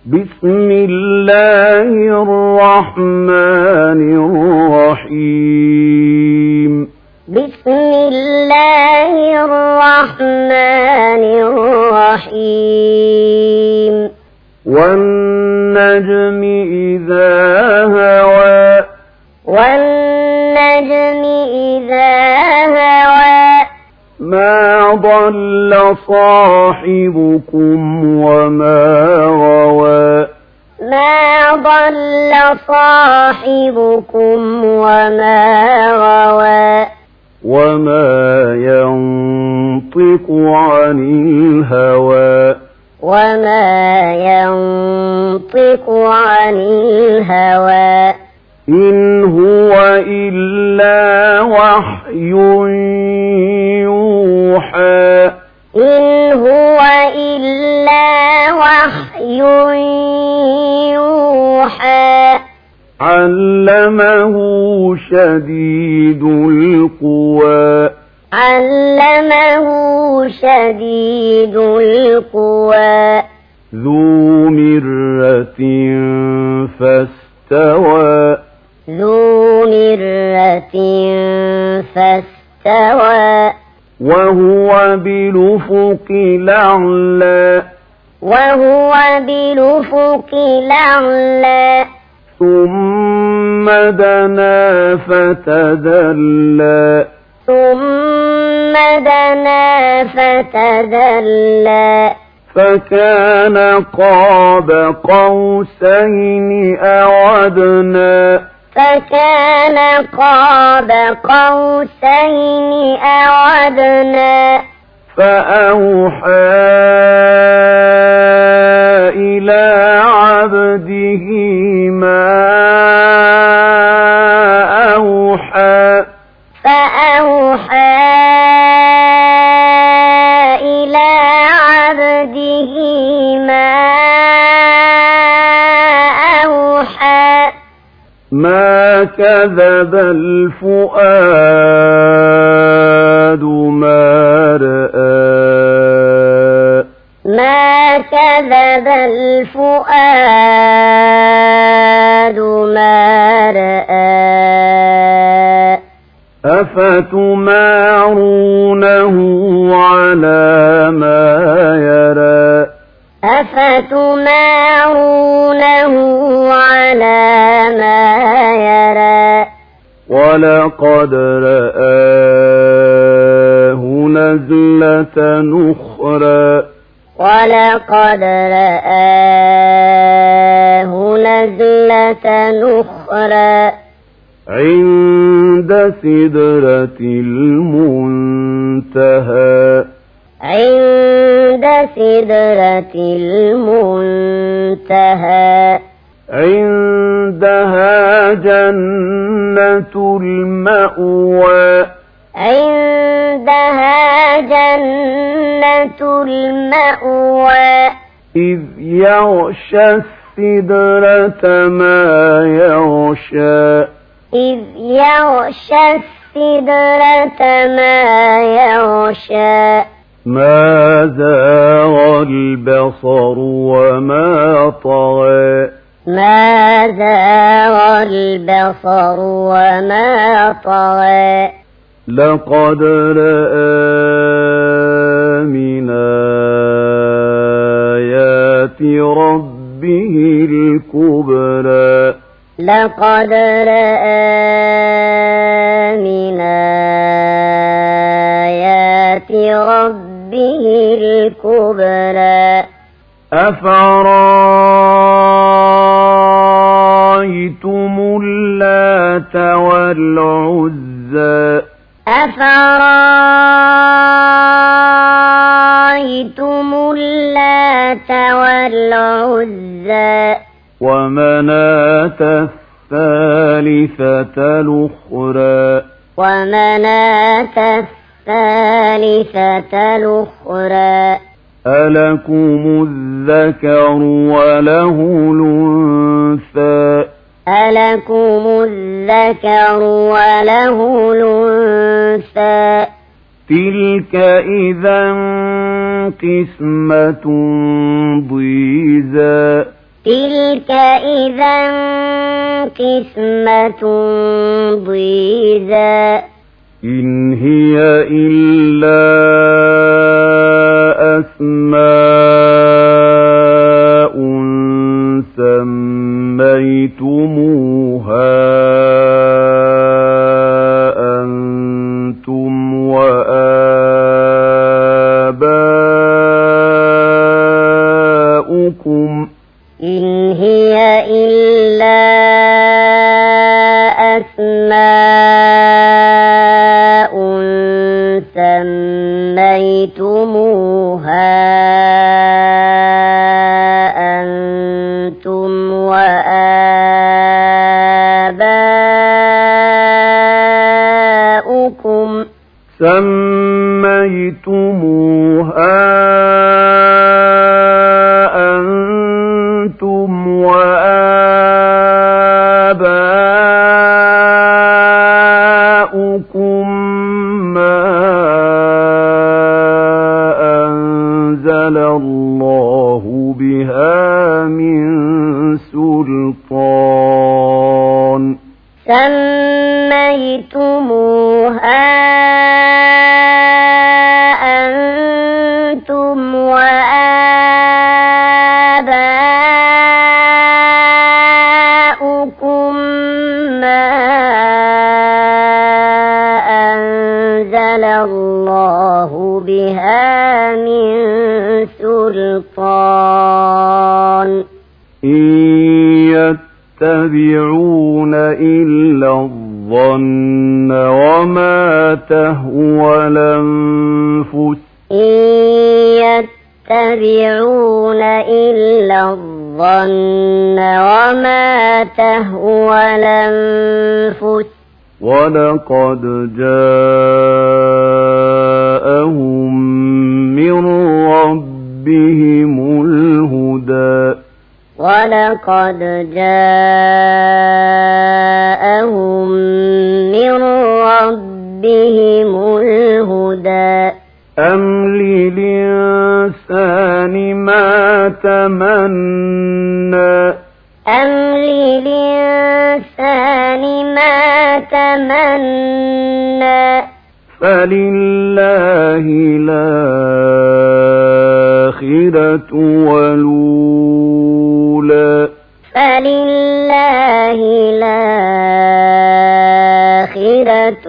بسم الله الرحمن الرحيم بسم الله الرحمن الرحيم والنجم إذا هوى والنجم إذا هوى ما ضل صاحبكم وما غوى ما ضل صاحبكم وما غوى وما ينطق عن الهوى وما ينطق عن الهوى إن هو إلا وحي يوحى إن هو إلا وحي يوحى علمه شديد القوى علمه شديد القوى ذو مرة فاستوى ذو مرة فاستوى وهو بالأفق الأعلى وهو بالأفق الأعلى ثم دنا فتدلى ثم دنا فتدلى فكان قاب قوسين أو أدنى فكان قاب قوسين أو أدنى فأوحى إلى عبده ما أوحى فأوحى إلى عبده ما أوحى ما كذب الفؤاد ما رأى ما كذب الفؤاد ما رأى أفتمارونه على ما يرى أفتمارونه على ما يرى ولقد رآه نزلة أخرى ولقد رآه نزلة أخرى عند سدرة المنتهى عند سدرة المنتهى عندها جنة المأوى عندها جنة المأوى إذ يغشى السدرة ما يغشى إذ يغشى السدرة ما يغشى ما زاغ البصر وما طغى ما زاغ البصر وما طغى لقد رأى من آيات ربه الكبرى لقد رأى من آيات ربه الكبرى أفرأيتم اللات والعزى أفرأيتم اللات والعزى ومناة الثالثة الأخرى ومناة الثالثة الأخرى ألكم الذكر وله الأنثى ألكم الذكر وله الأنثى تلك إذا قسمة ضيزى تلك إذا قسمة ضيزى إن هي إلا أسماء سميتموها أنتم وآباؤكم إن هي إلا أسماء سميتموها أنتم وآباؤكم ما أنزل الله بها من سلطان سميتموها أنتم وآباؤكم ما أنزل الله بها من سلطان إن يتبعون إلا الظن وما تهوى الأنفس إن يتبعون إلا الظن وما تهوى الأنفس ولقد جاءهم من ربهم الهدى ولقد جاءهم من ربهم الهدى أم للإنسان ما تمنى أم للإنسان ما تمنى فلله الآخرة والأولى فلله الآخرة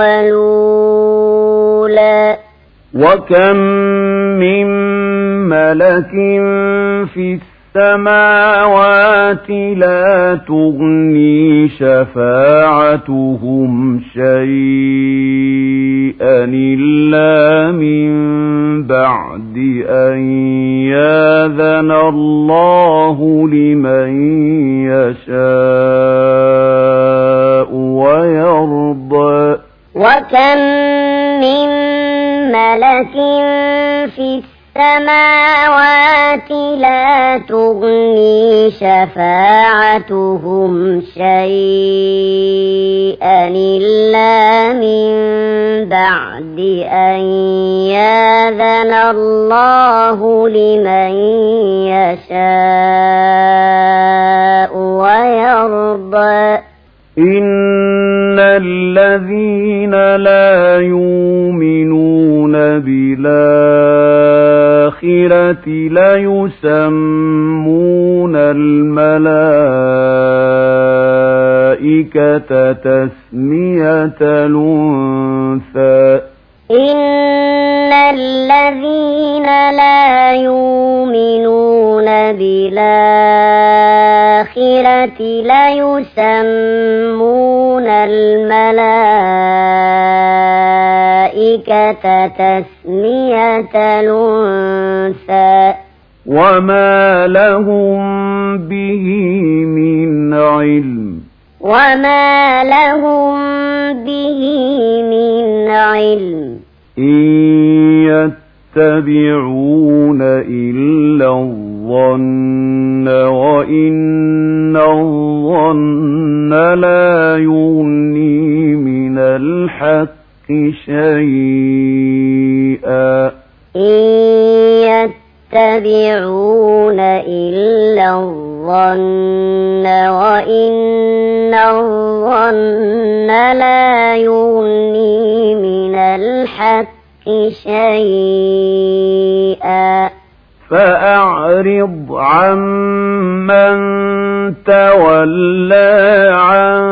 والأولى وكم من ملك في السماوات لا تغني شفاعتهم شيئا إلا من بعد أن يأذن الله لمن يشاء ويرضى وكم من ملك في السماوات لا تغني شفاعتهم شيئا إلا من بعد أن يأذن الله لمن يشاء ويرضى إن الذين لا يؤمنون بالآخرة ليسمون الملائكة تسمية الأنثى إن الذين لا يؤمنون بالآخرة ليسمون الملائكة تسمية الأنثى وما لهم به من علم وما لهم به من علم إن يتبعون إلا الظن وإن الظن لا يغني من الحق شيئا إن يتبعون إلا إلا الظن وإن الظن لا يغني من الحق شيئا فأعرض عمن تولى عن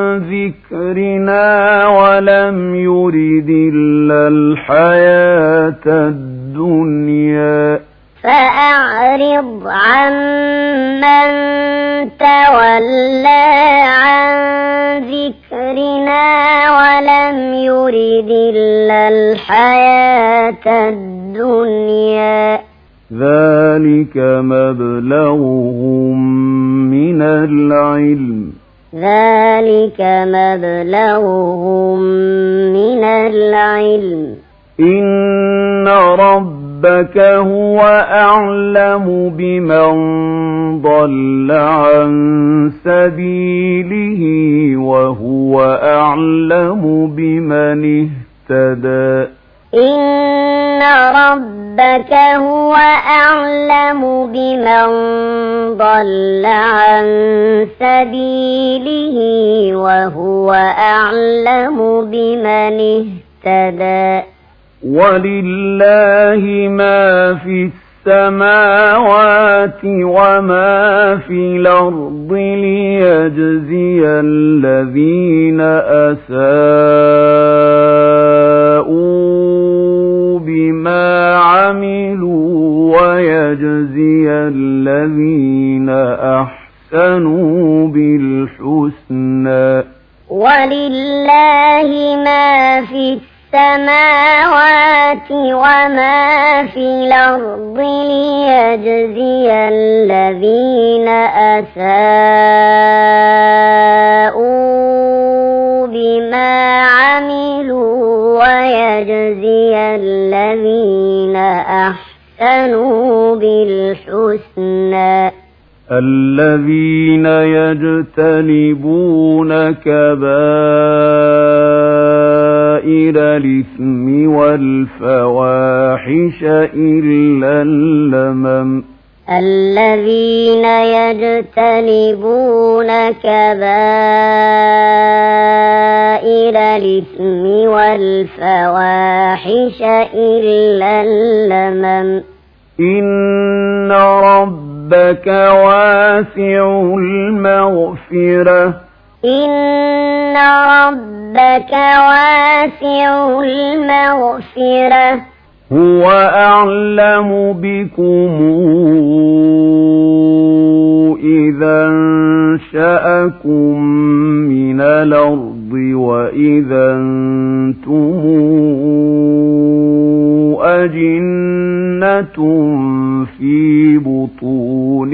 ذكرنا ولم يرد إلا الحياة الدنيا فأعرض عمن تولى عن ذكرنا ولم يرد إلا الحياة الدنيا ذلك مبلغهم من العلم إن ربك هو أعلم بمن ضل عن سبيله وهو أعلم بمن اهتدى إن ربك هو أعلم بمن ضل عن سبيله وهو أعلم بمن اهتدى ولله ما في السماوات وما في الأرض ليجزي الذين أساءوا بما عملوا ويجزي الذين أحسنوا بالحسنى ولله ما في السماوات وما في الأرض ليجزي الذين أساءوا بما عملوا ويجزي الذين أحسنوا بالحسنى الذين يجتنبون كبائر الإثم والفواحش إلا اللمم الذين يجتنبون كبائر الإثم والفواحش إلا اللمم إن ربك واسع المغفرة إن ربك واسع المغفرة هو أعلم بكم إذا انشأكم من الأرض وإذا أنتم أجنة في بطون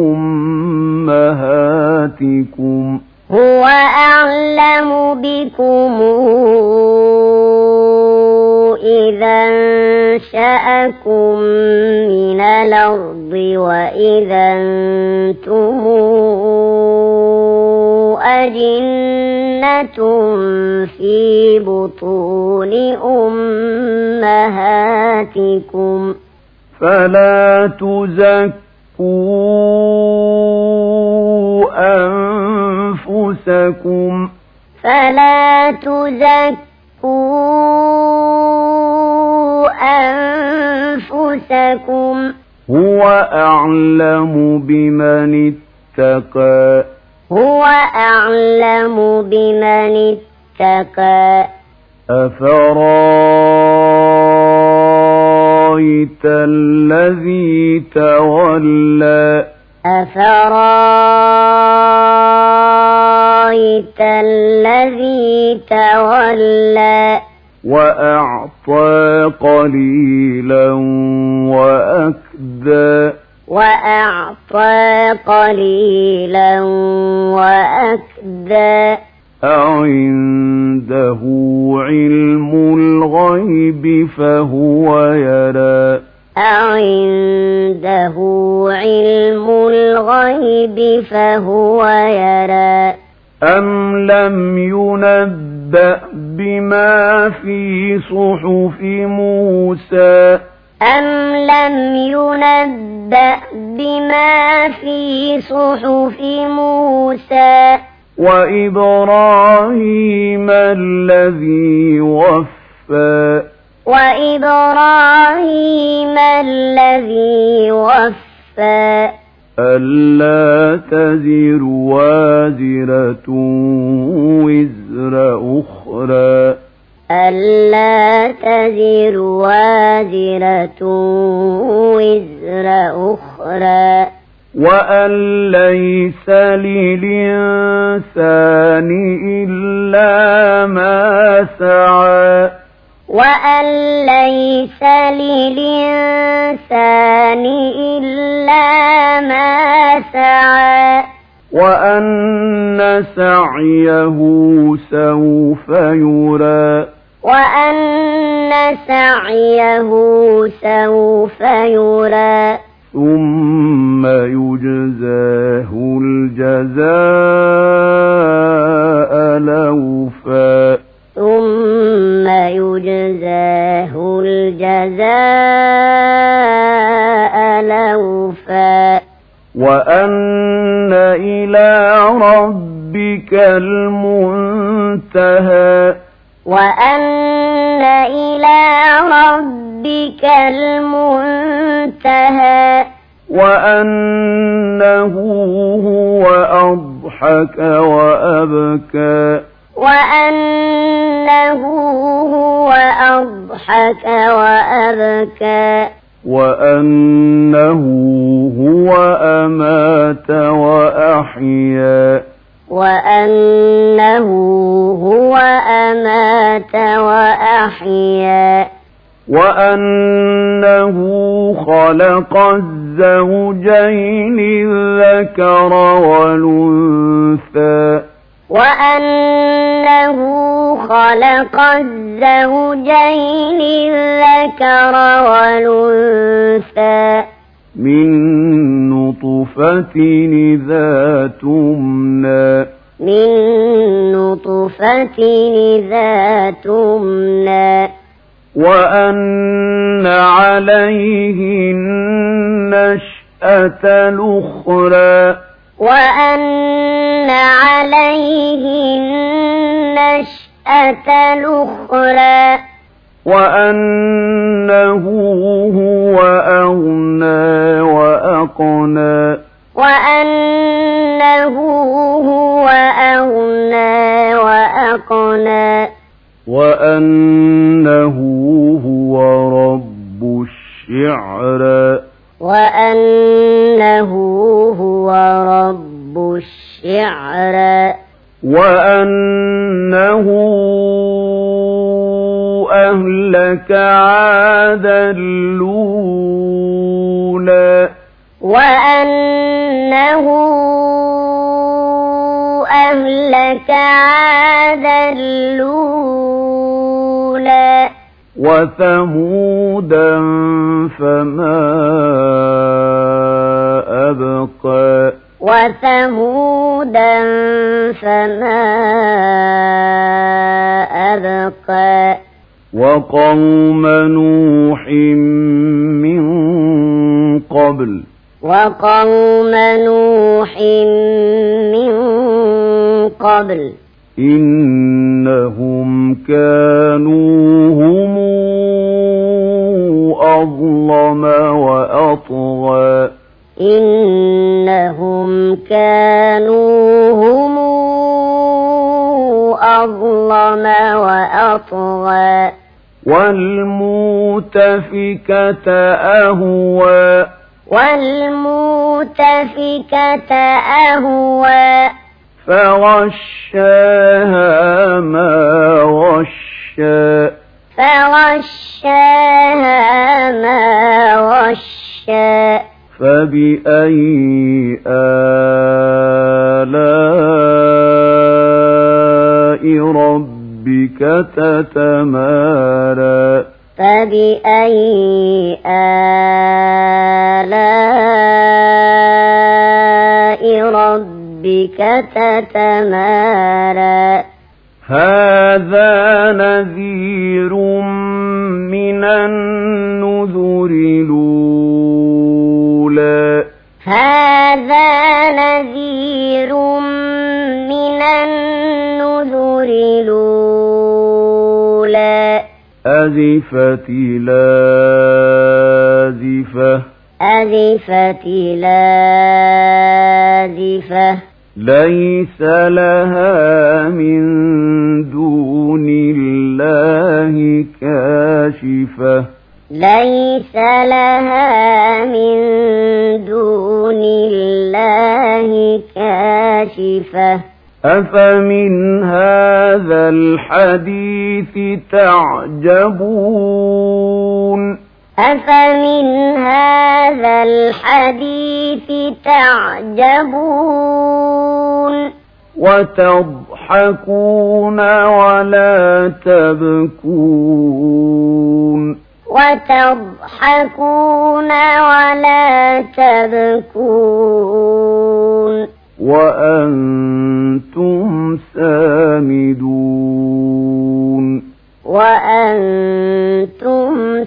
أمهاتكم هو أعلم بكم إذا أنشأكم من الأرض وإذا أنتم أجنة في بطون أمهاتكم فلا تزكوا أنفسكم هو أعلم بمن اتقى أفرأيت الذي تولى وأعطى قليلا وأكدى أعنده علم الغيب فهو يرى أم لم ينبأ بما في صحف موسى نبأ بما في صحف موسى وإبراهيم الذي وفى وفى ألا تزر وازرة وزر أخرى وأن ليس للإنسان إلا ما سعى وأن سعيه سوف يرى ثم يجزاه الجزاء الأوفى وأن إلى ربك المنتهى وأنه هو أضحك وأبكى وأنه هو أمات وأحيا وأنه خلق الزوجين الذكر والأنثى من نطفة إذا تمنى وأن عليه النشأة الأخرى وأنه هو أغنى وأقنى وأنه هو رب الشعرى وأنه أهلك عادا الأولى وثمودا فما أبقى وقوم نوح من قبل إنهم كانوا هم أظلم وأطغى والمؤتفكة أهوى فغشاها ما غشى فبأي آلاء ربك تتمارى هذا نذير من النذر الأولى هذا نذير من النذر الأولى أزفت لازفة أزفت لازفة ليس لها من دون الله كاشفة ليس لها من دون الله كاشفة أفمن هذا الحديث تعجبون أفمن هذا الحديث تعجبون وتضحكون ولا تبكون وتضحكون ولا تبكون وأنتم سامدون وأنتم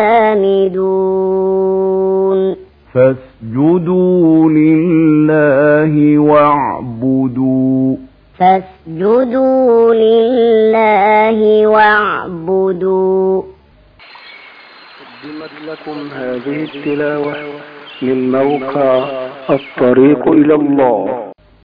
سامدون فاسجدوا لله واعبدوا فاسجدوا لله واعبدوا. قدمت لكم هذه التلاوة من موقع الطريق إلى الله.